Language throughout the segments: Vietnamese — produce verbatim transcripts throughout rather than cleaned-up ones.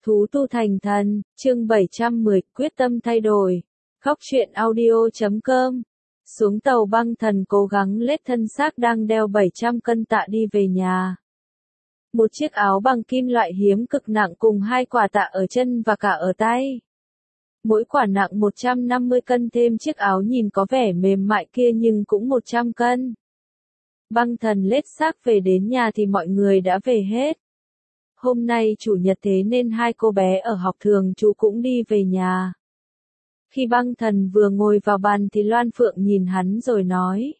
Thú tu thành thần, chương bảy trăm mười, quyết tâm thay đổi. Khóc chuyện audio chấm com. Xuống tàu băng thần cố gắng lết thân xác đang đeo bảy trăm cân tạ đi về nhà. Một chiếc áo bằng kim loại hiếm cực nặng cùng hai quả tạ ở chân và cả ở tay. Mỗi quả nặng một trăm năm mươi cân thêm chiếc áo nhìn có vẻ mềm mại kia nhưng cũng một trăm cân. Băng thần lết xác về đến nhà thì mọi người đã về hết. Hôm nay chủ nhật thế nên hai cô bé ở học thường chú cũng đi về nhà. Khi băng thần vừa ngồi vào bàn thì Loan Phượng nhìn hắn rồi nói.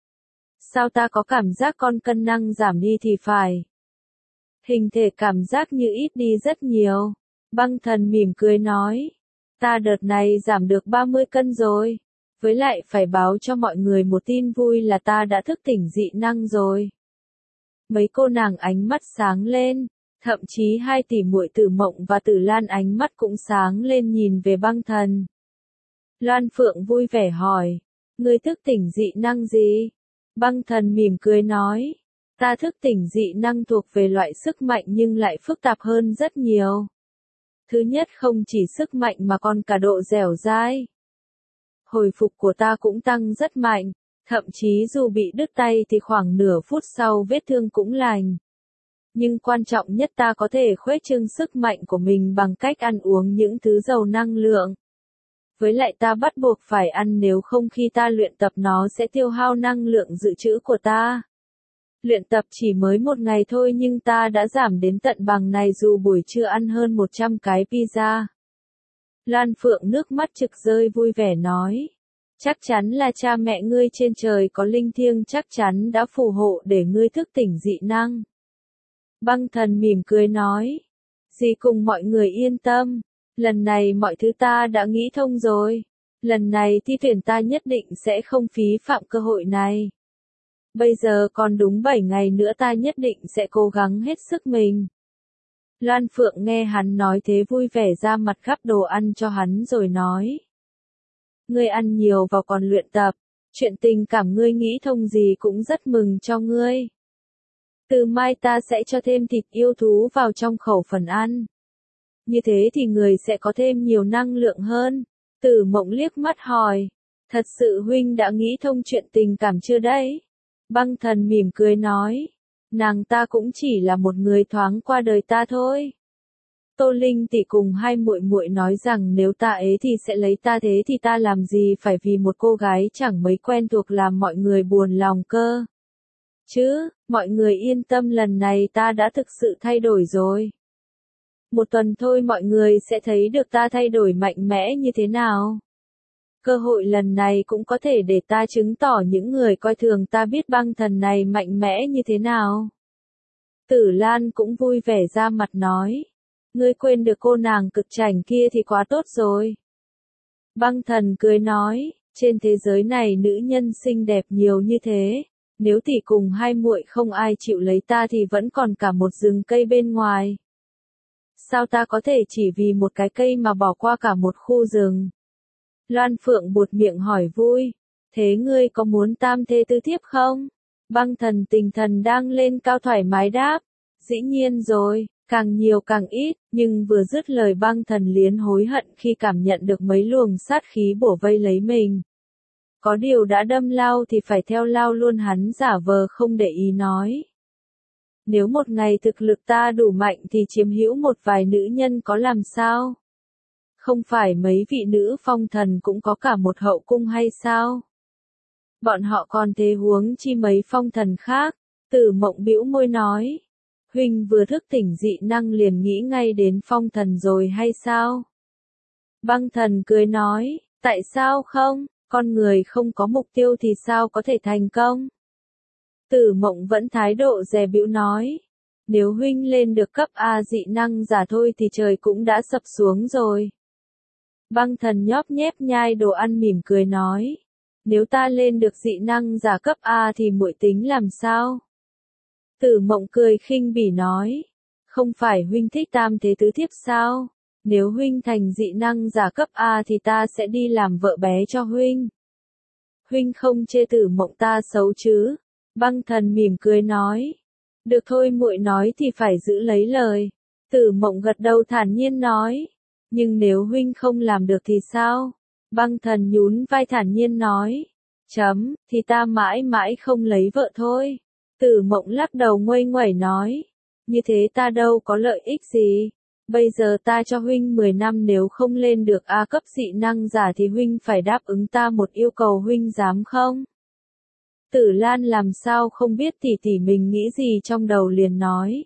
Sao ta có cảm giác con cân nặng giảm đi thì phải. Hình thể cảm giác như ít đi rất nhiều. Băng thần mỉm cười nói. Ta đợt này giảm được ba mươi cân rồi. Với lại phải báo cho mọi người một tin vui là ta đã thức tỉnh dị năng rồi. Mấy cô nàng ánh mắt sáng lên. Thậm chí hai tỷ muội Tử Mộng và Tử Lan ánh mắt cũng sáng lên nhìn về băng thần. Loan Phượng vui vẻ hỏi, ngươi thức tỉnh dị năng gì? Băng thần mỉm cười nói, ta thức tỉnh dị năng thuộc về loại sức mạnh nhưng lại phức tạp hơn rất nhiều. Thứ nhất không chỉ sức mạnh mà còn cả độ dẻo dai. Hồi phục của ta cũng tăng rất mạnh, thậm chí dù bị đứt tay thì khoảng nửa phút sau vết thương cũng lành. Nhưng quan trọng nhất ta có thể khuếch trương sức mạnh của mình bằng cách ăn uống những thứ giàu năng lượng. Với lại ta bắt buộc phải ăn nếu không khi ta luyện tập nó sẽ tiêu hao năng lượng dự trữ của ta. Luyện tập chỉ mới một ngày thôi nhưng ta đã giảm đến tận bằng này dù buổi trưa ăn hơn một trăm cái pizza. Lan Phượng nước mắt trực rơi vui vẻ nói. Chắc chắn là cha mẹ ngươi trên trời có linh thiêng chắc chắn đã phù hộ để ngươi thức tỉnh dị năng. Băng thần mỉm cười nói. Dì cùng mọi người yên tâm. Lần này mọi thứ ta đã nghĩ thông rồi. Lần này thi tuyển ta nhất định sẽ không phí phạm cơ hội này. Bây giờ còn đúng bảy ngày nữa ta nhất định sẽ cố gắng hết sức mình. Loan Phượng nghe hắn nói thế vui vẻ ra mặt gắp đồ ăn cho hắn rồi nói. Ngươi ăn nhiều vào còn luyện tập. Chuyện tình cảm ngươi nghĩ thông gì cũng rất mừng cho ngươi. Từ mai ta sẽ cho thêm thịt yêu thú vào trong khẩu phần ăn. Như thế thì người sẽ có thêm nhiều năng lượng hơn. Tử Mộng liếc mắt hỏi. Thật sự huynh đã nghĩ thông chuyện tình cảm chưa đấy? Băng thần mỉm cười nói. Nàng ta cũng chỉ là một người thoáng qua đời ta thôi. Tô Linh tỷ cùng hai muội muội nói rằng nếu ta ế thì sẽ lấy ta thế thì ta làm gì phải vì một cô gái chẳng mấy quen thuộc làm mọi người buồn lòng cơ. Chứ, mọi người yên tâm lần này ta đã thực sự thay đổi rồi. Một tuần thôi mọi người sẽ thấy được ta thay đổi mạnh mẽ như thế nào. Cơ hội lần này cũng có thể để ta chứng tỏ những người coi thường ta biết băng thần này mạnh mẽ như thế nào. Tử Lan cũng vui vẻ ra mặt nói. Ngươi quên được cô nàng cực chảnh kia thì quá tốt rồi. Băng thần cười nói, trên thế giới này nữ nhân xinh đẹp nhiều như thế. Nếu tỷ cùng hai muội không ai chịu lấy ta thì vẫn còn cả một rừng cây bên ngoài. Sao ta có thể chỉ vì một cái cây mà bỏ qua cả một khu rừng? Loan Phượng buột miệng hỏi vui. Thế ngươi có muốn tam thê tứ thiếp không? Băng thần tình thần đang lên cao thoải mái đáp. Dĩ nhiên rồi, càng nhiều càng ít, nhưng vừa dứt lời băng thần liền hối hận khi cảm nhận được mấy luồng sát khí bổ vây lấy mình. Có điều đã đâm lao thì phải theo lao luôn hắn giả vờ không để ý nói. Nếu một ngày thực lực ta đủ mạnh thì chiếm hữu một vài nữ nhân có làm sao? Không phải mấy vị nữ phong thần cũng có cả một hậu cung hay sao? Bọn họ còn thế huống chi mấy phong thần khác, Tử Mộng bĩu môi nói. Huynh vừa thức tỉnh dị năng liền nghĩ ngay đến phong thần rồi hay sao? Băng thần cười nói, tại sao không? Con người không có mục tiêu thì sao có thể thành công? Tử Mộng vẫn thái độ dè bĩu nói. Nếu huynh lên được cấp A dị năng giả thôi thì trời cũng đã sập xuống rồi. Băng thần nhóp nhép nhai đồ ăn mỉm cười nói. Nếu ta lên được dị năng giả cấp A thì muội tính làm sao? Tử Mộng cười khinh bỉ nói. Không phải huynh thích tam thế tứ thiếp sao? Nếu huynh thành dị năng giả cấp A thì ta sẽ đi làm vợ bé cho huynh. Huynh không chê Tử Mộng ta xấu chứ? Băng thần mỉm cười nói. Được thôi muội nói thì phải giữ lấy lời. Tử Mộng gật đầu thản nhiên nói. Nhưng nếu huynh không làm được thì sao? Băng Thần nhún vai thản nhiên nói. Chấm, thì ta mãi mãi không lấy vợ thôi. Tử Mộng lắc đầu nguây nguẩy nói. Như thế ta đâu có lợi ích gì. Bây giờ ta cho huynh mười năm, nếu không lên được A cấp dị năng giả thì huynh phải đáp ứng ta một yêu cầu, huynh dám không? Tử Lan làm sao không biết tỷ tỷ mình nghĩ gì trong đầu, liền nói.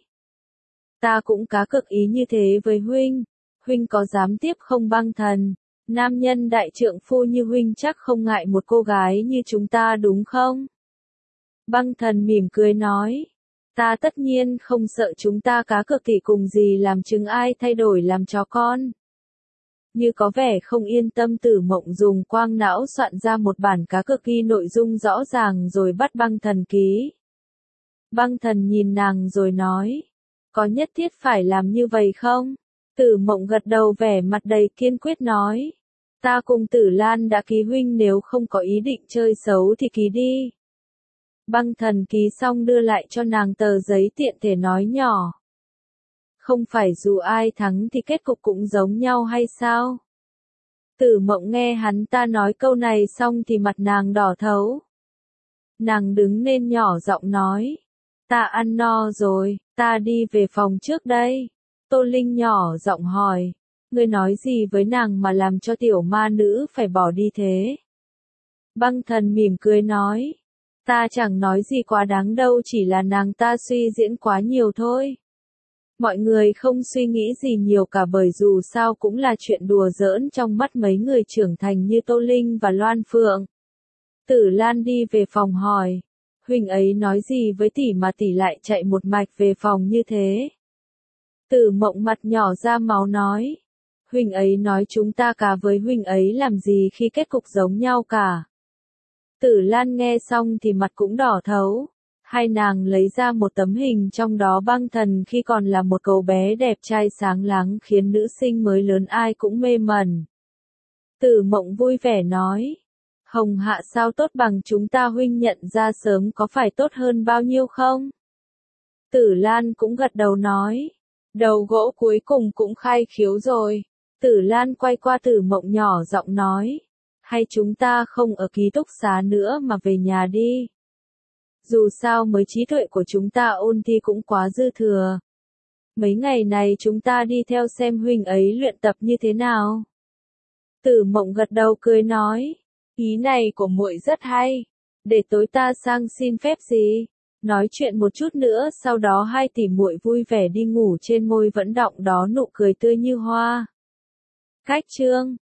Ta cũng cá cực ý như thế với huynh. Huynh có dám tiếp không? Băng Thần? Nam nhân đại trượng phu như huynh chắc không ngại một cô gái như chúng ta đúng không? Băng Thần mỉm cười nói. Ta tất nhiên không sợ, chúng ta cá cược thì cùng gì làm chứng ai thay đổi làm chó con. Như có vẻ không yên tâm, Tử Mộng dùng quang não soạn ra một bản cá cược ghi nội dung rõ ràng rồi bắt Băng Thần ký. Băng Thần nhìn nàng rồi nói. Có nhất thiết phải làm như vậy không? Tử Mộng gật đầu vẻ mặt đầy kiên quyết nói. Ta cùng Tử Lan đã ký, huynh nếu không có ý định chơi xấu thì ký đi. Băng Thần ký xong đưa lại cho nàng tờ giấy, tiện thể nói nhỏ. Không phải dù ai thắng thì kết cục cũng giống nhau hay sao? Tử Mộng nghe hắn ta nói câu này xong thì mặt nàng đỏ thấu. Nàng đứng lên nhỏ giọng nói. Ta ăn no rồi, ta đi về phòng trước đây. Tô Linh nhỏ giọng hỏi. Ngươi nói gì với nàng mà làm cho tiểu ma nữ phải bỏ đi thế? Băng Thần mỉm cười nói. Ta chẳng nói gì quá đáng đâu, chỉ là nàng ta suy diễn quá nhiều thôi. Mọi người không suy nghĩ gì nhiều cả, bởi dù sao cũng là chuyện đùa giỡn trong mắt mấy người trưởng thành như Tô Linh và Loan Phượng. Tử Lan đi về phòng hỏi. Huynh ấy nói gì với tỷ mà tỷ lại chạy một mạch về phòng như thế? Tử Mộng mặt nhỏ ra máu nói. Huynh ấy nói chúng ta cá với huynh ấy làm gì khi kết cục giống nhau cả. Tử Lan nghe xong thì mặt cũng đỏ thấu. Hai nàng lấy ra một tấm hình, trong đó Băng Thần khi còn là một cậu bé đẹp trai sáng láng, khiến nữ sinh mới lớn ai cũng mê mẩn. Tử Mộng vui vẻ nói. Hồng Hạ sao tốt bằng chúng ta, huynh nhận ra sớm có phải tốt hơn bao nhiêu không? Tử Lan cũng gật đầu nói. Đầu gỗ cuối cùng cũng khai khiếu rồi. Tử Lan quay qua Tử Mộng nhỏ giọng nói. Hay chúng ta không ở ký túc xá nữa mà về nhà đi. Dù sao mới trí tuệ của chúng ta ôn thi cũng quá dư thừa. Mấy ngày này chúng ta đi theo xem huynh ấy luyện tập như thế nào. Tử Mộng gật đầu cười nói. Ý này của muội rất hay. Để tối ta sang xin phép gì. Nói chuyện một chút nữa, sau đó hai tỷ muội vui vẻ đi ngủ, trên môi vẫn đọng đó nụ cười tươi như hoa. Cách chương